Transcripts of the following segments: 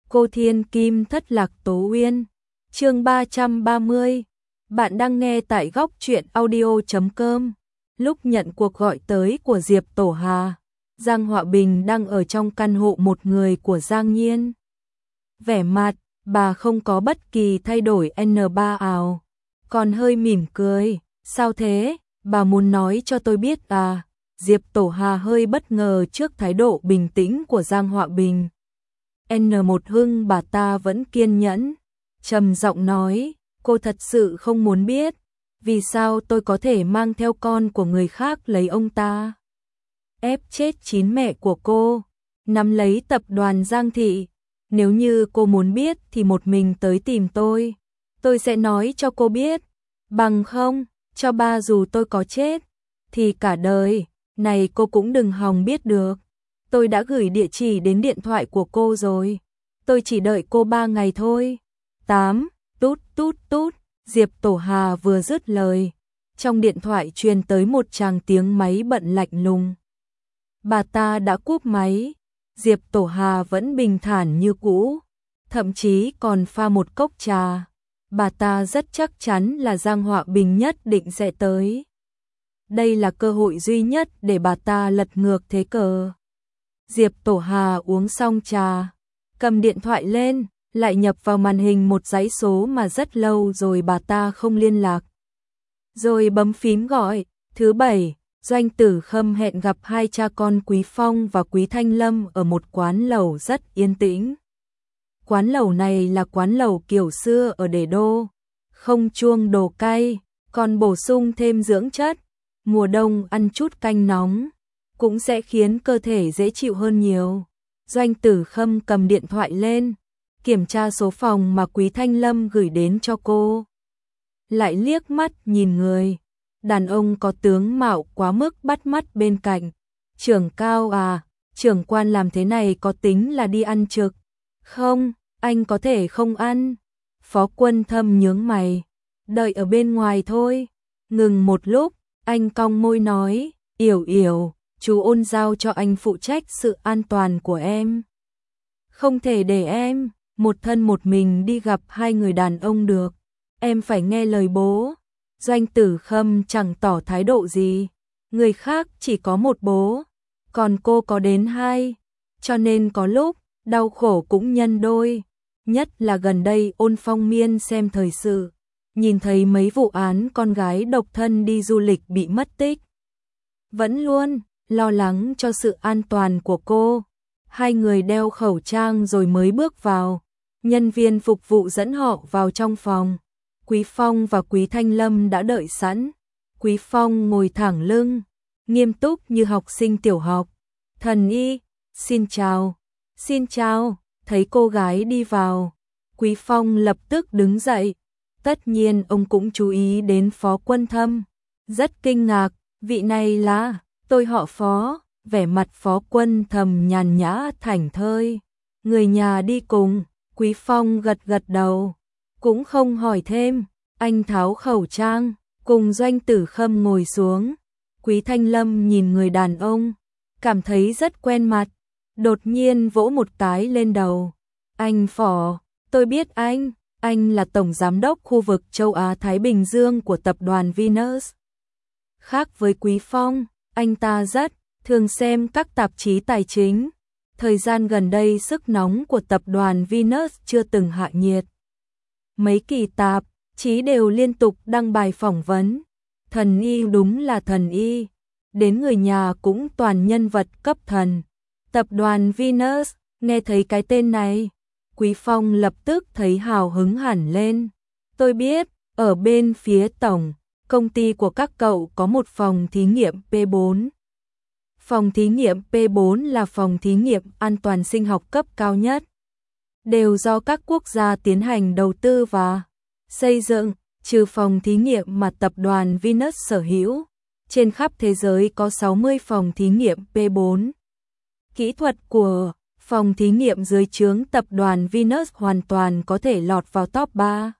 Cô Thiên Kim thất lạc Tố Uyên. Chương 330. Bạn đang nghe tại góc truyện audio.com. Lúc nhận cuộc gọi tới của Diệp Tổ Hà, Giang Họa Bình đang ở trong căn hộ một người của Giang Nhiên. Vẻ mặt, bà không có bất kỳ thay đổi N3 ào, còn hơi mỉm cười. Sao thế, bà muốn nói cho tôi biết à? Diệp Tổ Hà hơi bất ngờ trước thái độ bình tĩnh của Giang Họa Bình. N1 Hưng bà ta vẫn kiên nhẫn, trầm giọng nói, cô thật sự không muốn biết, vì sao tôi có thể mang theo con của người khác lấy ông ta. Ép chết chín mẹ của cô, nắm lấy tập đoàn Giang Thị. Nếu như cô muốn biết thì một mình tới tìm tôi sẽ nói cho cô biết. Bằng không, cho ba dù tôi có chết, thì cả đời này cô cũng đừng hòng biết được. Tôi đã gửi địa chỉ đến điện thoại của cô rồi. Tôi chỉ đợi cô 3 ngày thôi. 8. Tút tút tút. Diệp Tổ Hà vừa dứt lời, trong điện thoại truyền tới một tràng tiếng máy bận lạnh lùng. Bà ta đã cúp máy. Diệp Tổ Hà vẫn bình thản như cũ, thậm chí còn pha một cốc trà. Bà ta rất chắc chắn là Giang Họa Bình nhất định sẽ tới. Đây là cơ hội duy nhất để bà ta lật ngược thế cờ. Diệp Tổ Hà uống xong trà, cầm điện thoại lên, lại nhập vào màn hình một dãy số mà rất lâu rồi bà ta không liên lạc. Rồi bấm phím gọi. Thứ Bảy, Doanh Tử Khâm hẹn gặp hai cha con Quý Phong và Quý Thanh Lâm ở một quán lẩu rất yên tĩnh. Quán lẩu này là quán lẩu kiểu xưa ở Đế Đô, không chuông đồ cay, còn bổ sung thêm dưỡng chất. Mùa đông ăn chút canh nóng cũng sẽ khiến cơ thể dễ chịu hơn nhiều. Doanh Tử Khâm cầm điện thoại lên, kiểm tra số phòng mà Quý Thanh Lâm gửi đến cho cô. Lại liếc mắt nhìn người đàn ông có tướng mạo quá mức bắt mắt bên cạnh. Trưởng Cao à, trưởng quan làm thế này có tính là đi ăn trực không? Anh có thể không ăn. Phó Quân Thâm nhướng mày, đợi ở bên ngoài thôi. Ngừng một lúc, anh cong môi nói, Yểu Yểu, chú Ôn giao cho anh phụ trách sự an toàn của em. Không thể để em một thân một mình đi gặp hai người đàn ông được. Em phải nghe lời bố. Doanh Tử Khâm chẳng tỏ thái độ gì. Người khác chỉ có một bố, còn cô có đến hai, cho nên có lúc đau khổ cũng nhân đôi. Nhất là gần đây Ôn Phong Miên xem thời sự, nhìn thấy mấy vụ án con gái độc thân đi du lịch bị mất tích, vẫn luôn lo lắng cho sự an toàn của cô. Hai người đeo khẩu trang rồi mới bước vào. Nhân viên phục vụ dẫn họ vào trong phòng. Quý Phong và Quý Thanh Lâm đã đợi sẵn. Quý Phong ngồi thẳng lưng, nghiêm túc như học sinh tiểu học. Thần y, xin chào. Xin chào. Thấy cô gái đi vào, Quý Phong lập tức đứng dậy. Tất nhiên ông cũng chú ý đến Phó Quân Thâm, rất kinh ngạc, vị này là, tôi họ Phó. Vẻ mặt Phó Quân Thâm nhàn nhã thảnh thơi. Người nhà đi cùng. Quý Phong gật gật đầu, cũng không hỏi thêm. Anh tháo khẩu trang, cùng Doanh Tử Khâm ngồi xuống. Quý Thanh Lâm nhìn người đàn ông, cảm thấy rất quen mặt, đột nhiên vỗ một cái lên đầu. Anh Phó, tôi biết anh là Tổng Giám đốc khu vực châu Á-Thái Bình Dương của tập đoàn Venus. Khác với Quý Phong, anh ta rất thường xem các tạp chí tài chính. Thời gian gần đây sức nóng của tập đoàn Venus chưa từng hạ nhiệt. Mấy kỳ tạp chí đều liên tục đăng bài phỏng vấn. Thần y đúng là thần y, đến người nhà cũng toàn nhân vật cấp thần. Tập đoàn Venus, nghe thấy cái tên này, Quý Phong lập tức thấy hào hứng hẳn lên. Tôi biết, ở bên phía tổng công ty của các cậu có một phòng thí nghiệm P4. Phòng thí nghiệm P4 là phòng thí nghiệm an toàn sinh học cấp cao nhất, đều do các quốc gia tiến hành đầu tư và xây dựng. Trừ phòng thí nghiệm mà tập đoàn Venus sở hữu, trên khắp thế giới có 60 phòng thí nghiệm P4. Kỹ thuật của phòng thí nghiệm dưới trướng tập đoàn Venus hoàn toàn có thể lọt vào top 3.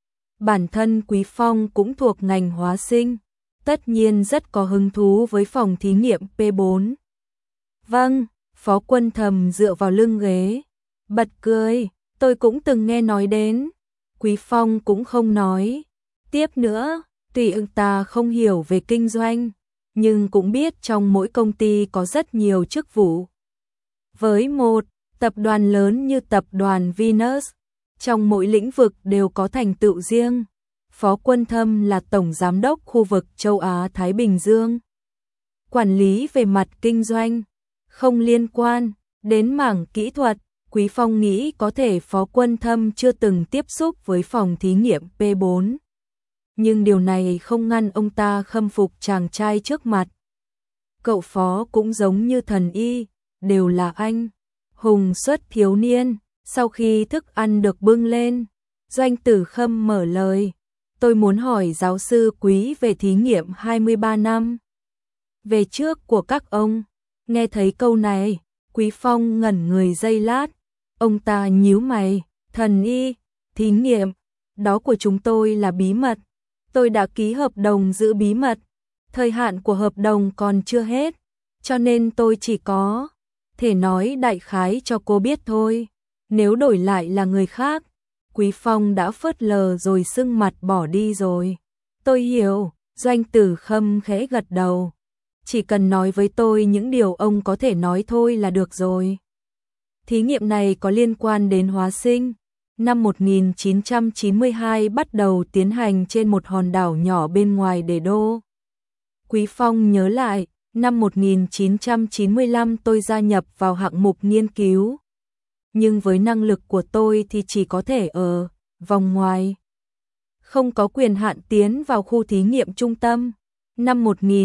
Bản thân Quý Phong cũng thuộc ngành hóa sinh, tất nhiên rất có hứng thú với phòng thí nghiệm P4. Vâng, Phó Quân Thâm dựa vào lưng ghế, bật cười, tôi cũng từng nghe nói đến. Quý Phong cũng không nói tiếp nữa, tuy ông ta không hiểu về kinh doanh, nhưng cũng biết trong mỗi công ty có rất nhiều chức vụ. Với một tập đoàn lớn như tập đoàn Venus, trong mỗi lĩnh vực đều có thành tựu riêng. Phó Quân Thâm là tổng giám đốc khu vực châu Á Thái Bình Dương. Quản lý về mặt kinh doanh, không liên quan đến mảng kỹ thuật. Quý Phong nghĩ có thể Phó Quân Thâm chưa từng tiếp xúc với phòng thí nghiệm P4. Nhưng điều này không ngăn ông ta khâm phục chàng trai trước mặt. Cậu Phó cũng giống như thần y, đều là anh hùng xuất thiếu niên. Sau khi thức ăn được bưng lên, Doanh Tử Khâm mở lời. Tôi muốn hỏi giáo sư Quý về thí nghiệm 23 năm về trước của các ông. Nghe thấy câu này, Quý Phong ngẩn người giây lát. Ông ta nhíu mày, thần y, thí nghiệm, đó của chúng tôi là bí mật. Tôi đã ký hợp đồng giữ bí mật. Thời hạn của hợp đồng còn chưa hết, cho nên tôi chỉ có thể nói đại khái cho cô biết thôi. Nếu đổi lại là người khác, Quý Phong đã phớt lờ rồi sưng mặt bỏ đi rồi. Tôi hiểu, Doanh Tử Khâm khẽ gật đầu. Chỉ cần nói với tôi những điều ông có thể nói thôi là được rồi. Thí nghiệm này có liên quan đến hóa sinh. Năm 1992 bắt đầu tiến hành trên một hòn đảo nhỏ bên ngoài Đế Đô. Quý Phong nhớ lại, năm 1995 tôi gia nhập vào hạng mục nghiên cứu. Nhưng với năng lực của tôi thì chỉ có thể ở vòng ngoài. Không có quyền hạn tiến vào khu thí nghiệm trung tâm. Năm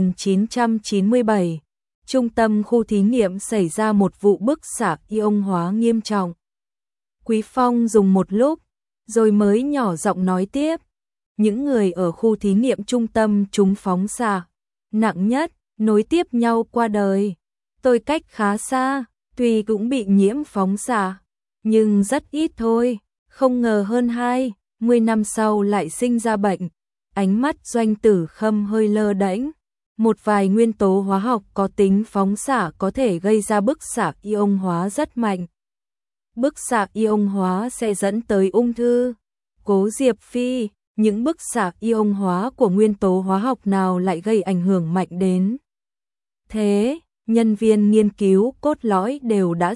1997, trung tâm khu thí nghiệm xảy ra một vụ bức xạ ion hóa nghiêm trọng. Quý Phong dùng một lúc, rồi mới nhỏ giọng nói tiếp. Những người ở khu thí nghiệm trung tâm trúng phóng xạ nặng nhất, nối tiếp nhau qua đời. Tôi cách khá xa, tuy cũng bị nhiễm phóng xạ, nhưng rất ít thôi. Không ngờ hơn 20 năm sau lại sinh ra bệnh. Ánh mắt Doanh Tử Khâm hơi lơ đễnh. Một vài nguyên tố hóa học có tính phóng xạ có thể gây ra bức xạ ion hóa rất mạnh. Bức xạ ion hóa sẽ dẫn tới ung thư. Cố Diệp Phi, những bức xạ ion hóa của nguyên tố hóa học nào lại gây ảnh hưởng mạnh đến thế? Nhân viên nghiên cứu cốt lõi đều đã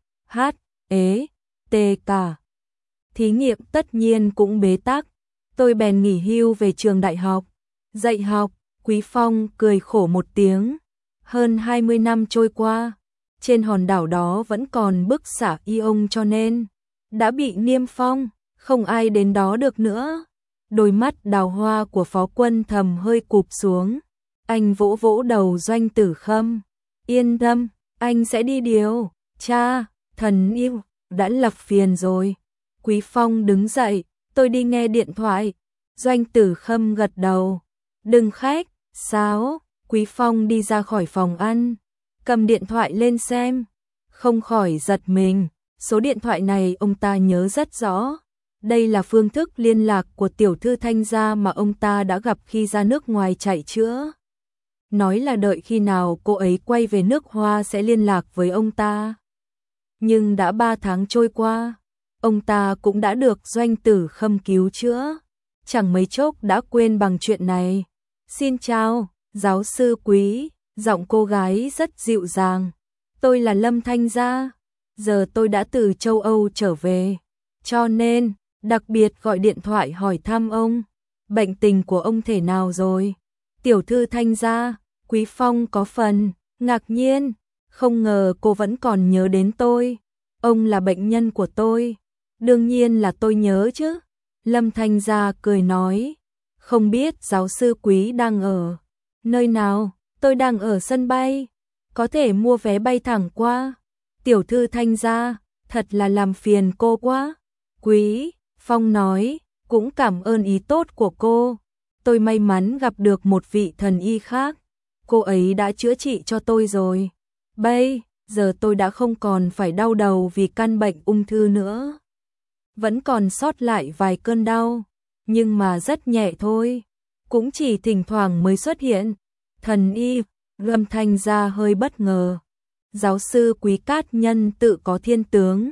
T cả. Thí nghiệm tất nhiên cũng bế tắc. Tôi bèn nghỉ hưu về trường đại học dạy học. Quý Phong cười khổ một tiếng. Hơn 20 năm trôi qua, trên hòn đảo đó vẫn còn bức xạ ion cho nên đã bị niêm phong, không ai đến đó được nữa. Đôi mắt đào hoa của Phó Quân Thâm hơi cụp xuống. Anh vỗ vỗ đầu Doanh Tử Khâm. Yên tâm, anh sẽ đi điều tra. Thần yêu đã lập phiền rồi. Quý Phong đứng dậy. Tôi đi nghe điện thoại. Doanh Tử Khâm gật đầu. Đừng khách sáo. Quý Phong đi ra khỏi phòng ăn, cầm điện thoại lên xem, không khỏi giật mình. Số điện thoại này ông ta nhớ rất rõ. Đây là phương thức liên lạc của tiểu thư Thanh gia mà ông ta đã gặp khi ra nước ngoài chạy chữa. Nói là đợi khi nào cô ấy quay về nước Hoa sẽ liên lạc với ông ta. Nhưng đã 3 tháng trôi qua, ông ta cũng đã được Doanh Tử Khâm cứu chữa. Chẳng mấy chốc đã quên bằng chuyện này. Xin chào, giáo sư Quý, giọng cô gái rất dịu dàng. Tôi là Lâm Thanh Gia. Giờ tôi đã từ châu Âu trở về, cho nên đặc biệt gọi điện thoại hỏi thăm ông. Bệnh tình của ông thế nào rồi? Tiểu thư Thanh Gia. Quý Phong có phần ngạc nhiên, không ngờ cô vẫn còn nhớ đến tôi. Ông là bệnh nhân của tôi. Đương nhiên là tôi nhớ chứ. Lâm Thanh Gia cười nói. Không biết giáo sư Quý đang ở nơi nào? Tôi đang ở sân bay. Có thể mua vé bay thẳng qua. Tiểu thư Thanh Gia, thật là làm phiền cô quá. Quý Phong nói, cũng cảm ơn ý tốt của cô. Tôi may mắn gặp được một vị thần y khác. Cô ấy đã chữa trị cho tôi rồi. Bây giờ tôi đã không còn phải đau đầu vì căn bệnh ung thư nữa. Vẫn còn sót lại vài cơn đau, nhưng mà rất nhẹ thôi. Cũng chỉ thỉnh thoảng mới xuất hiện. Thần y, Lâm Thanh Gia hơi bất ngờ. Giáo sư Quý cát nhân tự có thiên tướng.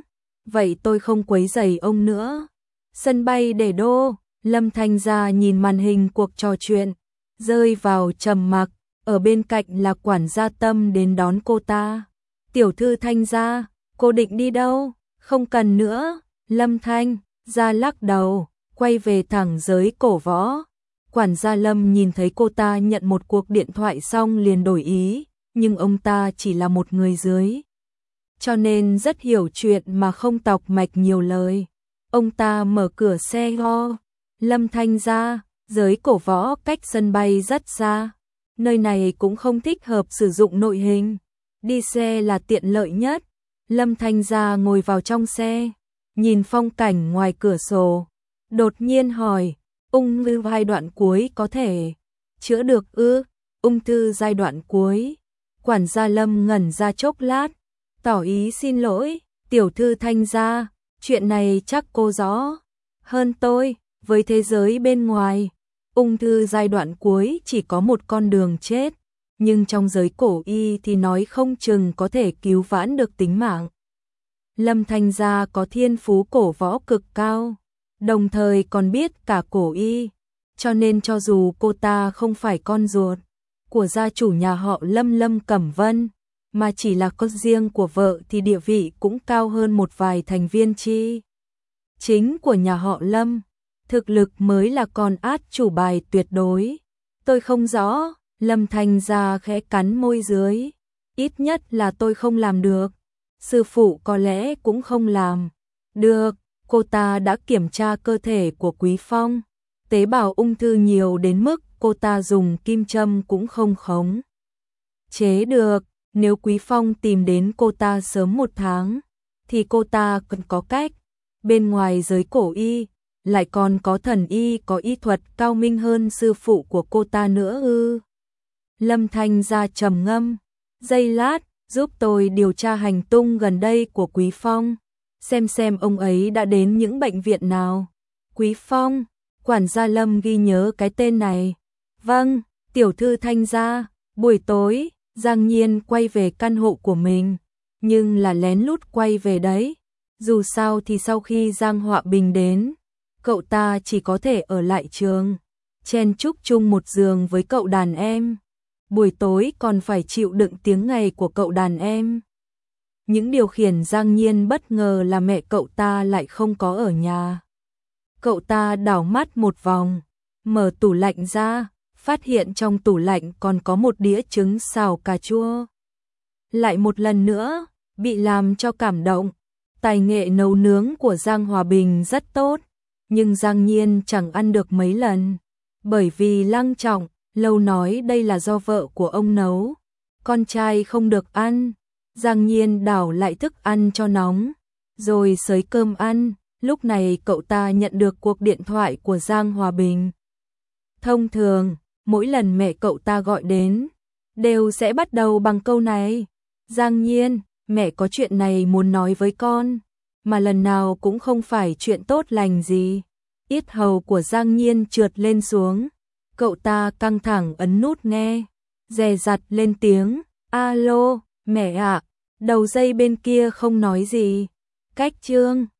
vậy tôi không quấy rầy ông nữa. Sân bay để đô, Lâm Thanh Gia nhìn màn hình cuộc trò chuyện, rơi vào trầm mặc, ở bên cạnh là quản gia Tâm đến đón cô ta. Tiểu thư Thanh Gia, cô định đi đâu? Không cần nữa, Lâm Thanh Gia lắc đầu, quay về thẳng giới cổ võ. Quản gia Lâm nhìn thấy cô ta nhận một cuộc điện thoại xong liền đổi ý, nhưng ông ta chỉ là một người dưới, cho nên rất hiểu chuyện mà không tọc mạch nhiều lời. Ông ta mở cửa xe ho, Lâm Thanh Gia, giới cổ võ cách sân bay rất xa, nơi này cũng không thích hợp sử dụng nội hình, đi xe là tiện lợi nhất. Lâm Thanh Gia ngồi vào trong xe, nhìn phong cảnh ngoài cửa sổ, đột nhiên hỏi, ung thư giai đoạn cuối có thể chữa được ư? Ung thư giai đoạn cuối? Quản gia Lâm ngẩn ra chốc lát, tỏ ý xin lỗi, tiểu thư Thanh Gia, chuyện này chắc cô rõ hơn tôi, với thế giới bên ngoài, ung thư giai đoạn cuối chỉ có một con đường chết, nhưng trong giới cổ y thì nói không chừng có thể cứu vãn được tính mạng. Lâm Thanh Gia có thiên phú cổ võ cực cao, đồng thời còn biết cả cổ y, cho nên cho dù cô ta không phải con ruột của gia chủ nhà họ Lâm Lâm Cẩm Vân, mà chỉ là con riêng của vợ thì địa vị cũng cao hơn một vài thành viên chi chính của nhà họ Lâm. Thực lực mới là con át chủ bài tuyệt đối. Tôi không rõ, Lâm Thanh Gia khẽ cắn môi dưới. Ít nhất là tôi không làm được. Sư phụ có lẽ cũng không làm được. Cô ta đã kiểm tra cơ thể của Quý Phong. Tế bào ung thư nhiều đến mức cô ta dùng kim châm cũng không khống chế được. Nếu Quý Phong tìm đến cô ta sớm 1 tháng, thì cô ta cần có cách. Bên ngoài giới cổ y, lại còn có thần y có y thuật cao minh hơn sư phụ của cô ta nữa ư? Lâm Thanh Gia trầm ngâm, giây lát, giúp tôi điều tra hành tung gần đây của Quý Phong, xem ông ấy đã đến những bệnh viện nào. Quý Phong, quản gia Lâm ghi nhớ cái tên này. Vâng, tiểu thư Thanh Gia. Buổi tối, Giang Nhiên quay về căn hộ của mình, nhưng là lén lút quay về đấy. Dù sao thì sau khi Giang Họa Bình đến, cậu ta chỉ có thể ở lại trường, chen chúc chung một giường với cậu đàn em. Buổi tối còn phải chịu đựng tiếng ngày của cậu đàn em. Những điều khiển Giang Nhiên bất ngờ là mẹ cậu ta lại không có ở nhà. Cậu ta đảo mắt một vòng, mở tủ lạnh ra, phát hiện trong tủ lạnh còn có một đĩa trứng xào cà chua. Lại một lần nữa, bị làm cho cảm động. Tài nghệ nấu nướng của Giang Hòa Bình rất tốt, nhưng Giang Nhiên chẳng ăn được mấy lần, bởi vì Lăng Trọng lâu nói đây là do vợ của ông nấu, con trai không được ăn. Giang Nhiên đảo lại thức ăn cho nóng, rồi xới cơm ăn. Lúc này cậu ta nhận được cuộc điện thoại của Giang Hòa Bình. Thông thường, mỗi lần mẹ cậu ta gọi đến, đều sẽ bắt đầu bằng câu này: Giang Nhiên, mẹ có chuyện này muốn nói với con, mà lần nào cũng không phải chuyện tốt lành gì. Yết hầu của Giang Nhiên trượt lên xuống, cậu ta căng thẳng ấn nút nghe, dè dặt lên tiếng: alo, mẹ ạ. Đầu dây bên kia không nói gì. Cách chương